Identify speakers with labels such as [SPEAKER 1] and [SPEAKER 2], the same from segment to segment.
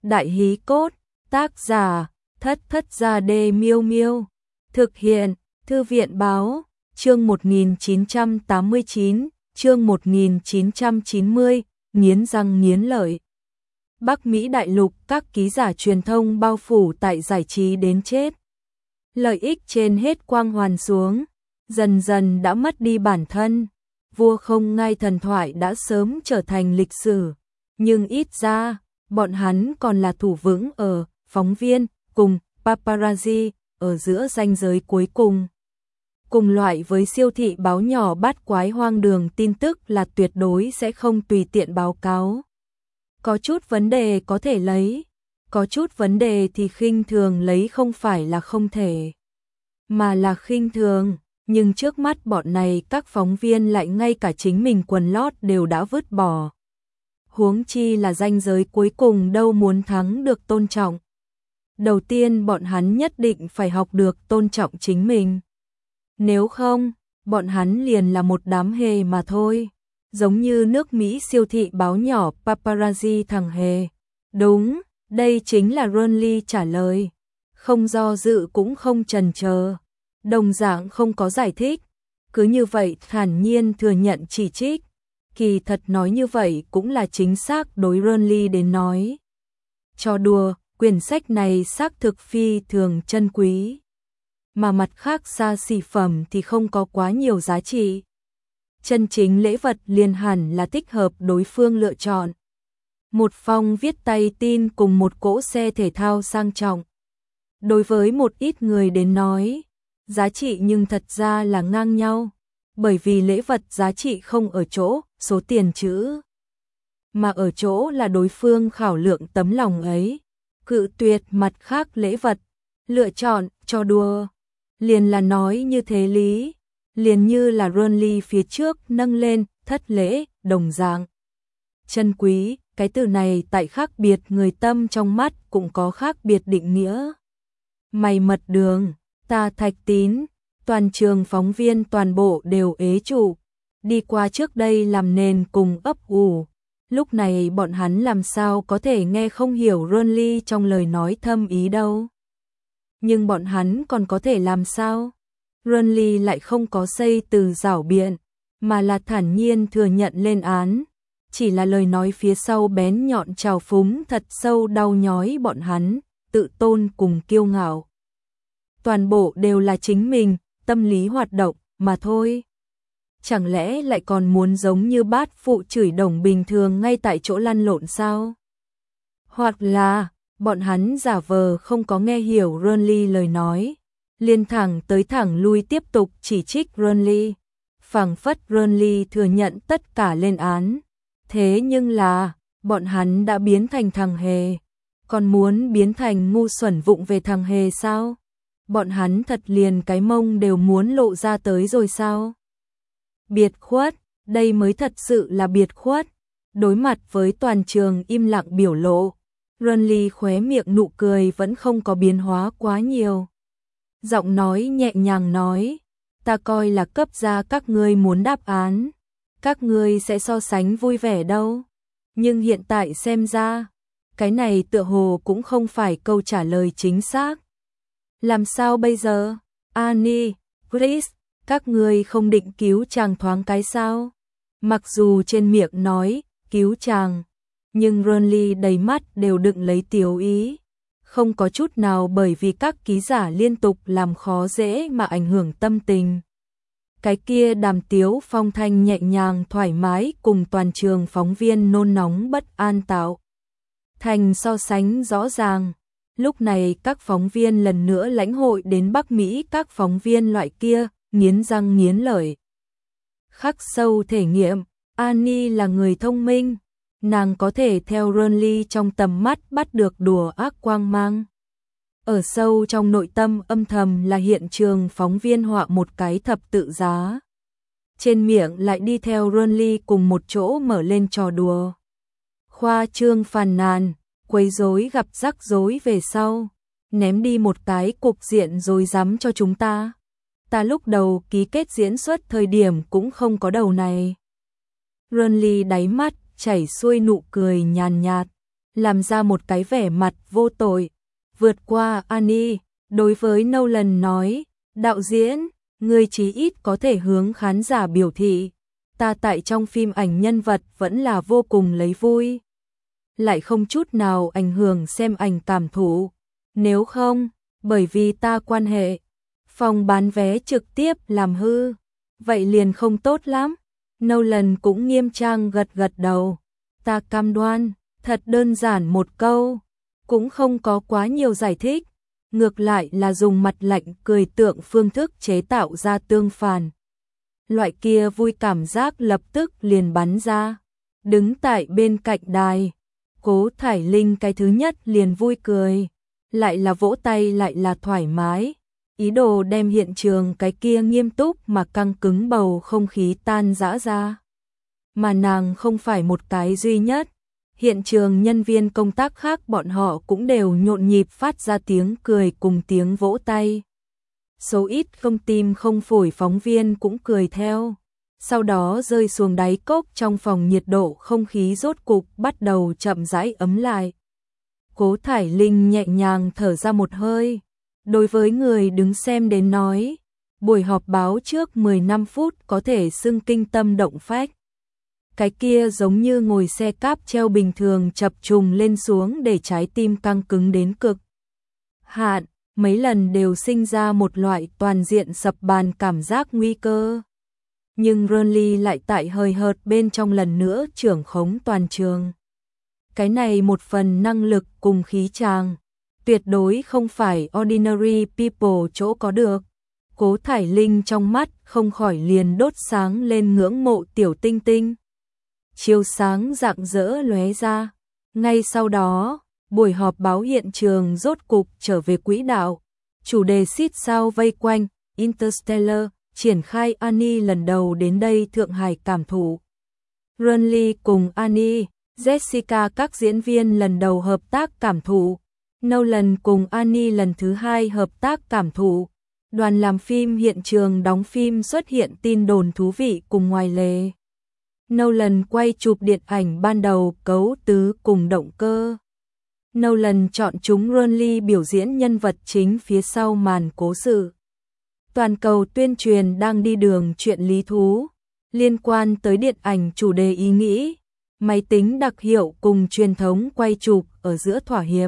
[SPEAKER 1] Đại hí cốt, tác giả, Thất Thất Gia Đê Miêu Miêu. Thực hiện, Thư viện báo, chương 1989, chương 1990, nghiến răng nghiến lợi. Bắc Mỹ đại lục, các ký giả truyền thông bao phủ tại giải trí đến chết. Lợi ích trên hết quang hoàn xuống, dần dần đã mất đi bản thân. Vua không ngai thần thoại đã sớm trở thành lịch sử, nhưng ít ra, bọn hắn còn là thủ vững ở phóng viên cùng paparazzi ở giữa ranh giới cuối cùng. Cùng loại với siêu thị báo nhỏ bát quái hoang đường, tin tức là tuyệt đối sẽ không tùy tiện báo cáo. Có chút vấn đề có thể lấy, có chút vấn đề thì khinh thường lấy, không phải là không thể, mà là khinh thường. Nhưng trước mắt bọn này các phóng viên lại ngay cả chính mình quần lót đều đã vứt bỏ. Huống chi là ranh giới cuối cùng đâu, muốn thắng được tôn trọng. Đầu tiên bọn hắn nhất định phải học được tôn trọng chính mình. Nếu không, bọn hắn liền là một đám hề mà thôi. Giống như nước Mỹ siêu thị báo nhỏ paparazzi thằng hề. Đúng, đây chính là Ronly trả lời. Không do dự cũng không chần chờ. Đồng dạng không có giải thích. Cứ như vậy thản nhiên thừa nhận chỉ trích. Kỳ thật nói như vậy cũng là chính xác đối Ronly đến nói. Cho đùa, quyển sách này xác thực phi thường chân quý. Mà mặt khác xa xỉ phẩm thì không có quá nhiều giá trị. Chân chính lễ vật liền hẳn là thích hợp đối phương lựa chọn. Một phong viết tay tin cùng một cỗ xe thể thao sang trọng. Đối với một ít người đến nói, giá trị nhưng thật ra là ngang nhau. Bởi vì lễ vật giá trị không ở chỗ số tiền chữ, mà ở chỗ là đối phương khảo lượng tấm lòng ấy. Cự tuyệt mặt khác lễ vật, lựa chọn cho đùa, liền là nói như thế lý. Liền như là Ronly phía trước nâng lên thất lễ đồng dạng. Chân quý, cái từ này tại khác biệt người tâm trong mắt cũng có khác biệt định nghĩa. Mày mật đường, ta Thạch Tín, toàn trường phóng viên toàn bộ đều ế trụ, đi qua trước đây làm nền cùng ấp ủ. Lúc này bọn hắn làm sao có thể nghe không hiểu Ronly trong lời nói thâm ý đâu. Nhưng bọn hắn còn có thể làm sao? Ronly lại không có xây từ giảo biện, mà là thản nhiên thừa nhận lên án. Chỉ là lời nói phía sau bén nhọn trào phúng thật sâu đau nhói bọn hắn, tự tôn cùng kiêu ngạo. Toàn bộ đều là chính mình, tâm lý hoạt động, mà thôi. Chẳng lẽ lại còn muốn giống như bát phụ chửi đồng bình thường ngay tại chỗ lăn lộn sao? Hoặc là, bọn hắn giả vờ không có nghe hiểu Ronly lời nói, liền thẳng tới thẳng lui tiếp tục chỉ trích Ronly. Phảng phất Ronly thừa nhận tất cả lên án. Thế nhưng là, bọn hắn đã biến thành thằng hề. Còn muốn biến thành ngu xuẩn vụng về thằng hề sao? Bọn hắn thật liền cái mông đều muốn lộ ra tới rồi sao? Biệt khuất, đây mới thật sự là biệt khuất. Đối mặt với toàn trường im lặng biểu lộ, Ronly khóe miệng nụ cười vẫn không có biến hóa quá nhiều. Giọng nói nhẹ nhàng nói, ta coi là cấp ra các ngươi muốn đáp án. Các ngươi sẽ so sánh vui vẻ đâu. Nhưng hiện tại xem ra, cái này tựa hồ cũng không phải câu trả lời chính xác. Làm sao bây giờ? Annie, Chris, các ngươi không định cứu chàng thoáng cái sao? Mặc dù trên miệng nói, cứu chàng, nhưng Ronly đầy mắt đều đựng lấy tiểu ý. Không có chút nào bởi vì các ký giả liên tục làm khó dễ mà ảnh hưởng tâm tình. Cái kia đàm tiếu phong thanh nhẹ nhàng thoải mái cùng toàn trường phóng viên nôn nóng bất an tạo thành so sánh rõ ràng. Lúc này các phóng viên lần nữa lãnh hội đến Bắc Mỹ các phóng viên loại kia, nghiến răng nghiến lợi. Khắc sâu thể nghiệm, Annie là người thông minh, nàng có thể theo Ronly trong tầm mắt bắt được đùa ác quang mang. Ở sâu trong nội tâm âm thầm là hiện trường phóng viên họa một cái thập tự giá. Trên miệng lại đi theo Ronly cùng một chỗ mở lên trò đùa. Khoa trương phàn nàn, quấy rối gặp rắc rối về sau, ném đi một cái cục diện rồi dám cho chúng ta. Ta lúc đầu ký kết diễn xuất thời điểm cũng không có đầu này. Ronly đáy mắt chảy xuôi nụ cười nhàn nhạt, làm ra một cái vẻ mặt vô tội. Vượt qua Annie, đối với Nolan nói, đạo diễn, ngươi chí ít có thể hướng khán giả biểu thị, ta tại trong phim ảnh nhân vật vẫn là vô cùng lấy vui. Lại không chút nào ảnh hưởng xem ảnh cảm thụ. Nếu không, bởi vì ta quan hệ, phòng bán vé trực tiếp làm hư, vậy liền không tốt lắm. Nolan cũng nghiêm trang gật gật đầu. Ta cam đoan, thật đơn giản một câu, cũng không có quá nhiều giải thích. Ngược lại là dùng mặt lạnh cười tượng phương thức chế tạo ra tương phản. Loại kia vui cảm giác lập tức liền bắn ra. Đứng tại bên cạnh đài, Cố Thải Linh cái thứ nhất liền vui cười, lại là vỗ tay lại là thoải mái, ý đồ đem hiện trường cái kia nghiêm túc mà căng cứng bầu không khí tan rã ra. Mà nàng không phải một cái duy nhất, hiện trường nhân viên công tác khác bọn họ cũng đều nhộn nhịp phát ra tiếng cười cùng tiếng vỗ tay. Số ít không tim không phổi phóng viên cũng cười theo. Sau đó rơi xuống đáy cốc trong phòng, nhiệt độ không khí rốt cục bắt đầu chậm rãi ấm lại. Cố Thải Linh nhẹ nhàng thở ra một hơi. Đối với người đứng xem đến nói, buổi họp báo trước 15 phút có thể xưng kinh tâm động phách. Cái kia giống như ngồi xe cáp treo bình thường chập trùng lên xuống để trái tim căng cứng đến cực hạn, mấy lần đều sinh ra một loại toàn diện sập bàn cảm giác nguy cơ. Nhưng Ronly lại tại hời hợt bên trong lần nữa trưởng khống toàn trường. Cái này một phần năng lực cùng khí tràng, tuyệt đối không phải ordinary people chỗ có được. Cố Thải Linh trong mắt không khỏi liền đốt sáng lên ngưỡng mộ tiểu tinh tinh. Chiếu sáng rạng rỡ lóe ra. Ngay sau đó, buổi họp báo hiện trường rốt cục trở về quỹ đạo. Chủ đề xít sao vây quanh Interstellar, triển khai Annie lần đầu đến đây Thượng Hải cảm thụ. Ronly cùng Annie, Jessica các diễn viên lần đầu hợp tác cảm thụ. Nolan cùng Annie lần thứ hai hợp tác cảm thụ. Đoàn làm phim hiện trường đóng phim xuất hiện tin đồn thú vị cùng ngoài lề. Nolan quay chụp điện ảnh ban đầu, cấu tứ cùng động cơ. Nolan chọn chúng Ronly biểu diễn nhân vật chính phía sau màn cố sự. Toàn cầu tuyên truyền đang đi đường chuyện lý thú, liên quan tới điện ảnh chủ đề ý nghĩ, máy tính đặc hiệu cùng truyền thống quay chụp ở giữa thỏa hiệp.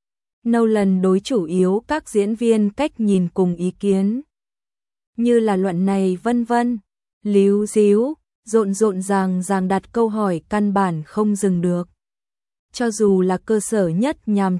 [SPEAKER 1] Nolan đối chủ yếu các diễn viên cách nhìn cùng ý kiến. Như là luận này vân vân, líu díu, rộn ràng đặt câu hỏi căn bản không dừng được. Cho dù là cơ sở nhất nhàm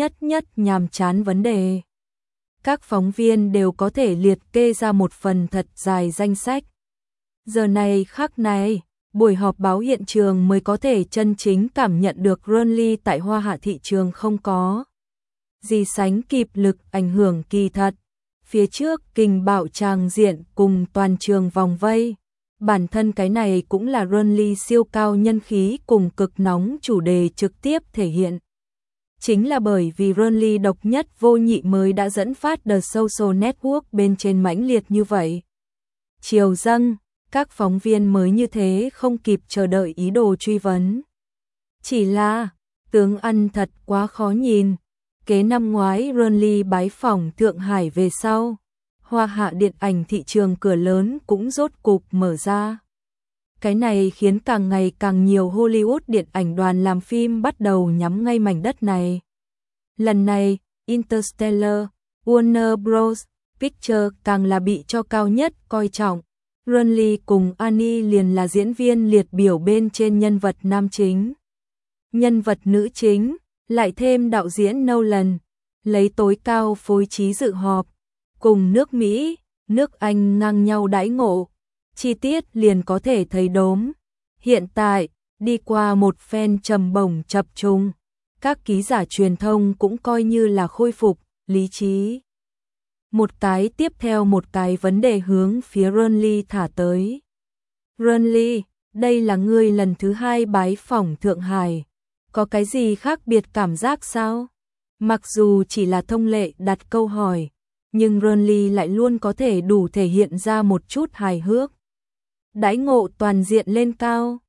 [SPEAKER 1] chán vấn đề, các phóng viên đều có thể liệt kê ra một phần thật dài danh sách. Giờ này khắc này, buổi họp báo hiện trường mới có thể chân chính cảm nhận được Ronly tại Hoa Hạ thị trường không có gì sánh kịp lực ảnh hưởng kỳ thật. Phía trước kình bạo tràng diện cùng toàn trường vòng vây. Bản thân cái này cũng là Ronly siêu cao nhân khí cùng cực nóng chủ đề trực tiếp thể hiện. Chính là bởi vì Ronly độc nhất vô nhị mới đã dẫn phát The Social Network bên trên mãnh liệt như vậy. Chiều dâng, các phóng viên mới như thế không kịp chờ đợi ý đồ truy vấn. Chỉ là, tướng ăn thật quá khó nhìn. Kế năm ngoái Ronly bái phỏng Thượng Hải về sau, Hoa Hạ điện ảnh thị trường cửa lớn cũng rốt cục mở ra. Cái này khiến càng ngày càng nhiều Hollywood điện ảnh đoàn làm phim bắt đầu nhắm ngay mảnh đất này. Lần này, Interstellar, Warner Bros. Pictures càng là bị cho cao nhất coi trọng. Ronly cùng Annie liền là diễn viên liệt biểu bên trên nhân vật nam chính. Nhân vật nữ chính, lại thêm đạo diễn Nolan, lấy tối cao phối trí dự họp, cùng nước Mỹ, nước Anh ngang nhau đãi ngộ. Chi tiết liền có thể thấy đốm. Hiện tại, đi qua một phen trầm bổng chập trùng, các ký giả truyền thông cũng coi như là khôi phục lý trí. Một cái tiếp theo một cái vấn đề hướng phía Ronly thả tới. Ronly, đây là ngươi lần thứ hai bái phỏng Thượng Hải. Có cái gì khác biệt cảm giác sao? Mặc dù chỉ là thông lệ đặt câu hỏi, nhưng Ronly lại luôn có thể đủ thể hiện ra một chút hài hước. Đãi ngộ toàn diện lên cao.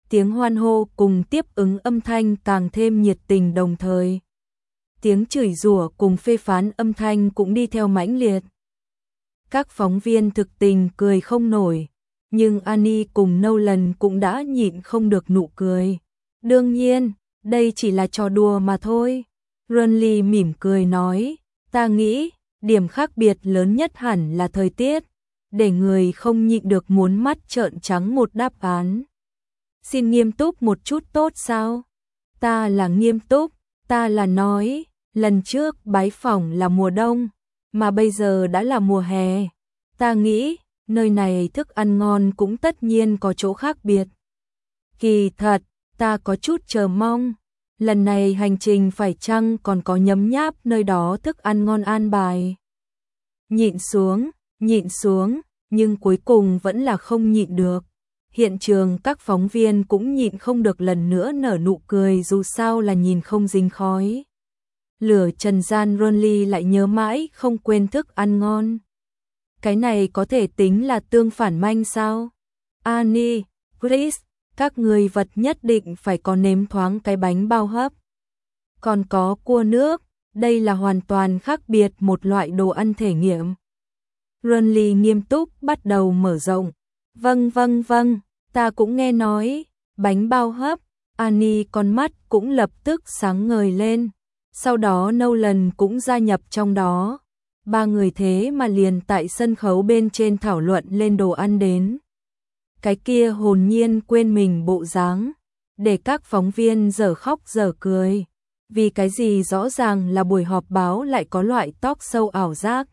[SPEAKER 1] tiếng hoan hô cùng tiếp ứng âm thanh càng thêm nhiệt tình, đồng thời tiếng chửi rủa cùng phê phán âm thanh cũng đi theo mãnh liệt. Các phóng viên thực tình cười không nổi, nhưng Annie cùng Nolan cũng đã nhịn không được nụ cười. Đương nhiên, đây chỉ là trò đùa mà thôi. Ronly mỉm cười nói, ta nghĩ, điểm khác biệt lớn nhất hẳn là thời tiết, để người không nhịn được muốn mắt trợn trắng một đáp án. Xin nghiêm túc một chút tốt sao? Ta là nghiêm túc, ta là nói, lần trước bái phỏng là mùa đông, mà bây giờ đã là mùa hè. Ta nghĩ, nơi này thức ăn ngon cũng tất nhiên có chỗ khác biệt. Kỳ thật, ta có chút chờ mong, lần này hành trình phải chăng còn có nhấm nháp nơi đó thức ăn ngon an bài. Nhịn xuống, nhưng cuối cùng vẫn là không nhịn được. Hiện trường các phóng viên cũng nhịn không được lần nữa nở nụ cười, dù sao là nhìn không dính khói lửa trần gian. Ronly lại nhớ mãi không quên thức ăn ngon. Cái này có thể tính là tương phản manh sao? Annie, Chris, các người vật nhất định phải có nếm thoáng cái bánh bao hấp. Còn có cua nước, đây là hoàn toàn khác biệt một loại đồ ăn thể nghiệm. Ronly nghiêm túc bắt đầu mở rộng. Vâng, ta cũng nghe nói, bánh bao hấp. Annie con mắt cũng lập tức sáng ngời lên. Sau đó Nolan cũng gia nhập trong đó. Ba người thế mà liền tại sân khấu bên trên thảo luận lên đồ ăn đến. Cái kia hồn nhiên quên mình bộ dáng, để các phóng viên dở khóc dở cười. Vì cái gì rõ ràng là buổi họp báo lại có loại talk show ảo giác.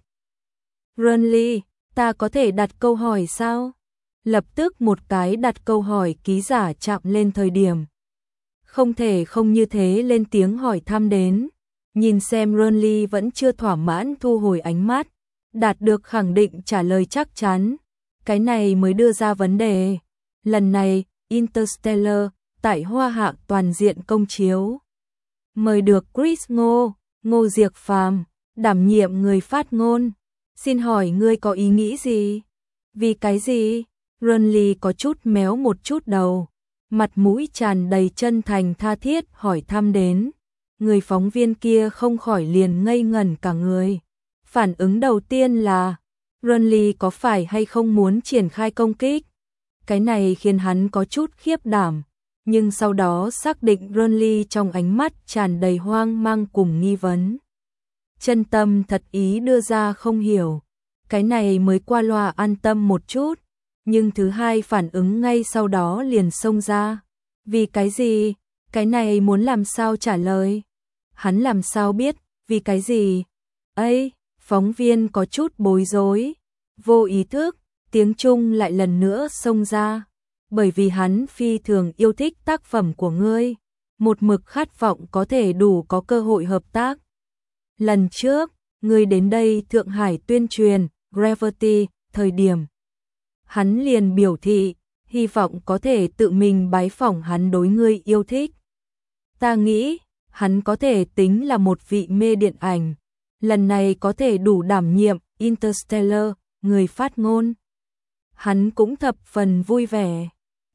[SPEAKER 1] Ronly, ta có thể đặt câu hỏi sao? Lập tức một cái đặt câu hỏi ký giả chạm lên thời điểm. Không thể không như thế lên tiếng hỏi thăm đến. Nhìn xem Ronly vẫn chưa thỏa mãn thu hồi ánh mắt, đạt được khẳng định trả lời chắc chắn. Cái này mới đưa ra vấn đề. Lần này, Interstellar, tại Hoa Hạ toàn diện công chiếu. Mời được Chris Ngô Diệc Phàm, đảm nhiệm người phát ngôn. Xin hỏi ngươi có ý nghĩ gì? Vì cái gì? Ronly có chút méo một chút đầu, mặt mũi tràn đầy chân thành tha thiết hỏi thăm đến. Người phóng viên kia không khỏi liền ngây ngẩn cả người. Phản ứng đầu tiên là, Ronly có phải hay không muốn triển khai công kích? Cái này khiến hắn có chút khiếp đảm, nhưng sau đó xác định Ronly trong ánh mắt tràn đầy hoang mang cùng nghi vấn. Chân tâm thật ý đưa ra không hiểu, cái này mới qua loa an tâm một chút, nhưng thứ hai phản ứng ngay sau đó liền xông ra. Vì cái gì? Cái này muốn làm sao trả lời? Hắn làm sao biết, vì cái gì? Ây, phóng viên có chút bối rối, vô ý thức, tiếng Trung lại lần nữa xông ra. Bởi vì hắn phi thường yêu thích tác phẩm của ngươi, một mực khát vọng có thể đủ có cơ hội hợp tác. Lần trước, ngươi đến đây Thượng Hải tuyên truyền, Gravity, thời điểm. Hắn liền biểu thị, hy vọng có thể tự mình bái phỏng hắn đối ngươi yêu thích. Ta nghĩ, hắn có thể tính là một vị mê điện ảnh, lần này có thể đủ đảm nhiệm Interstellar, người phát ngôn. Hắn cũng thập phần vui vẻ.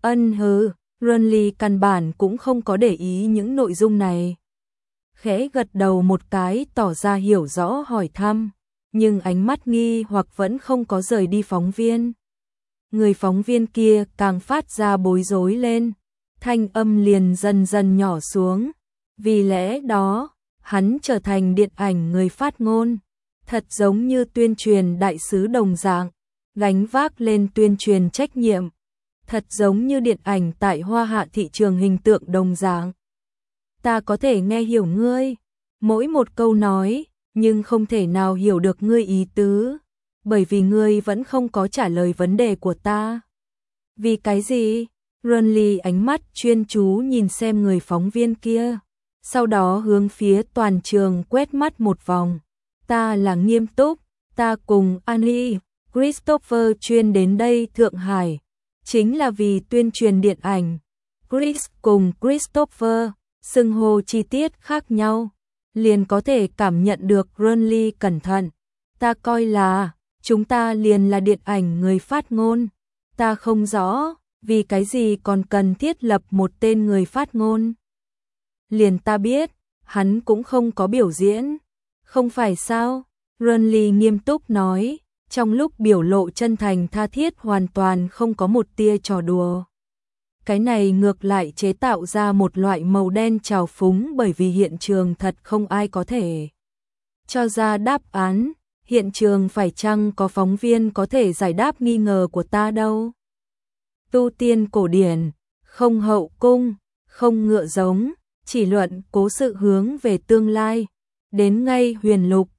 [SPEAKER 1] Ronly căn bản cũng không có để ý những nội dung này. Khẽ gật đầu một cái tỏ ra hiểu rõ hỏi thăm, nhưng ánh mắt nghi hoặc vẫn không có rời đi phóng viên. Người phóng viên kia càng phát ra bối rối lên, thanh âm liền dần dần nhỏ xuống. Vì lẽ đó, hắn trở thành điện ảnh người phát ngôn, thật giống như tuyên truyền đại sứ đồng dạng, gánh vác lên tuyên truyền trách nhiệm, thật giống như điện ảnh tại Hoa Hạ thị trường hình tượng đồng dạng. Ta có thể nghe hiểu ngươi, mỗi một câu nói, nhưng không thể nào hiểu được ngươi ý tứ, bởi vì ngươi vẫn không có trả lời vấn đề của ta. Vì cái gì? Ronly ánh mắt chuyên chú nhìn xem người phóng viên kia, sau đó hướng phía toàn trường quét mắt một vòng. Ta là nghiêm túc, ta cùng Annie, Christopher chuyên đến đây Thượng Hải, chính là vì tuyên truyền điện ảnh. Chris cùng Christopher, xưng hô chi tiết khác nhau, liền có thể cảm nhận được Ronly cẩn thận. Ta coi là, chúng ta liền là điện ảnh người phát ngôn. Ta không rõ, vì cái gì còn cần thiết lập một tên người phát ngôn? Liền ta biết, hắn cũng không có biểu diễn, không phải sao? Renly nghiêm túc nói, trong lúc biểu lộ chân thành tha thiết hoàn toàn không có một tia trò đùa. Cái này ngược lại chế tạo ra một loại màu đen trào phúng bởi vì hiện trường thật không ai có thể cho ra đáp án, hiện trường phải chăng có phóng viên có thể giải đáp nghi ngờ của ta đâu. Tu tiên cổ điển, không hậu cung, không ngựa giống, chỉ luận cố sự hướng về tương lai, đến ngay huyền lục,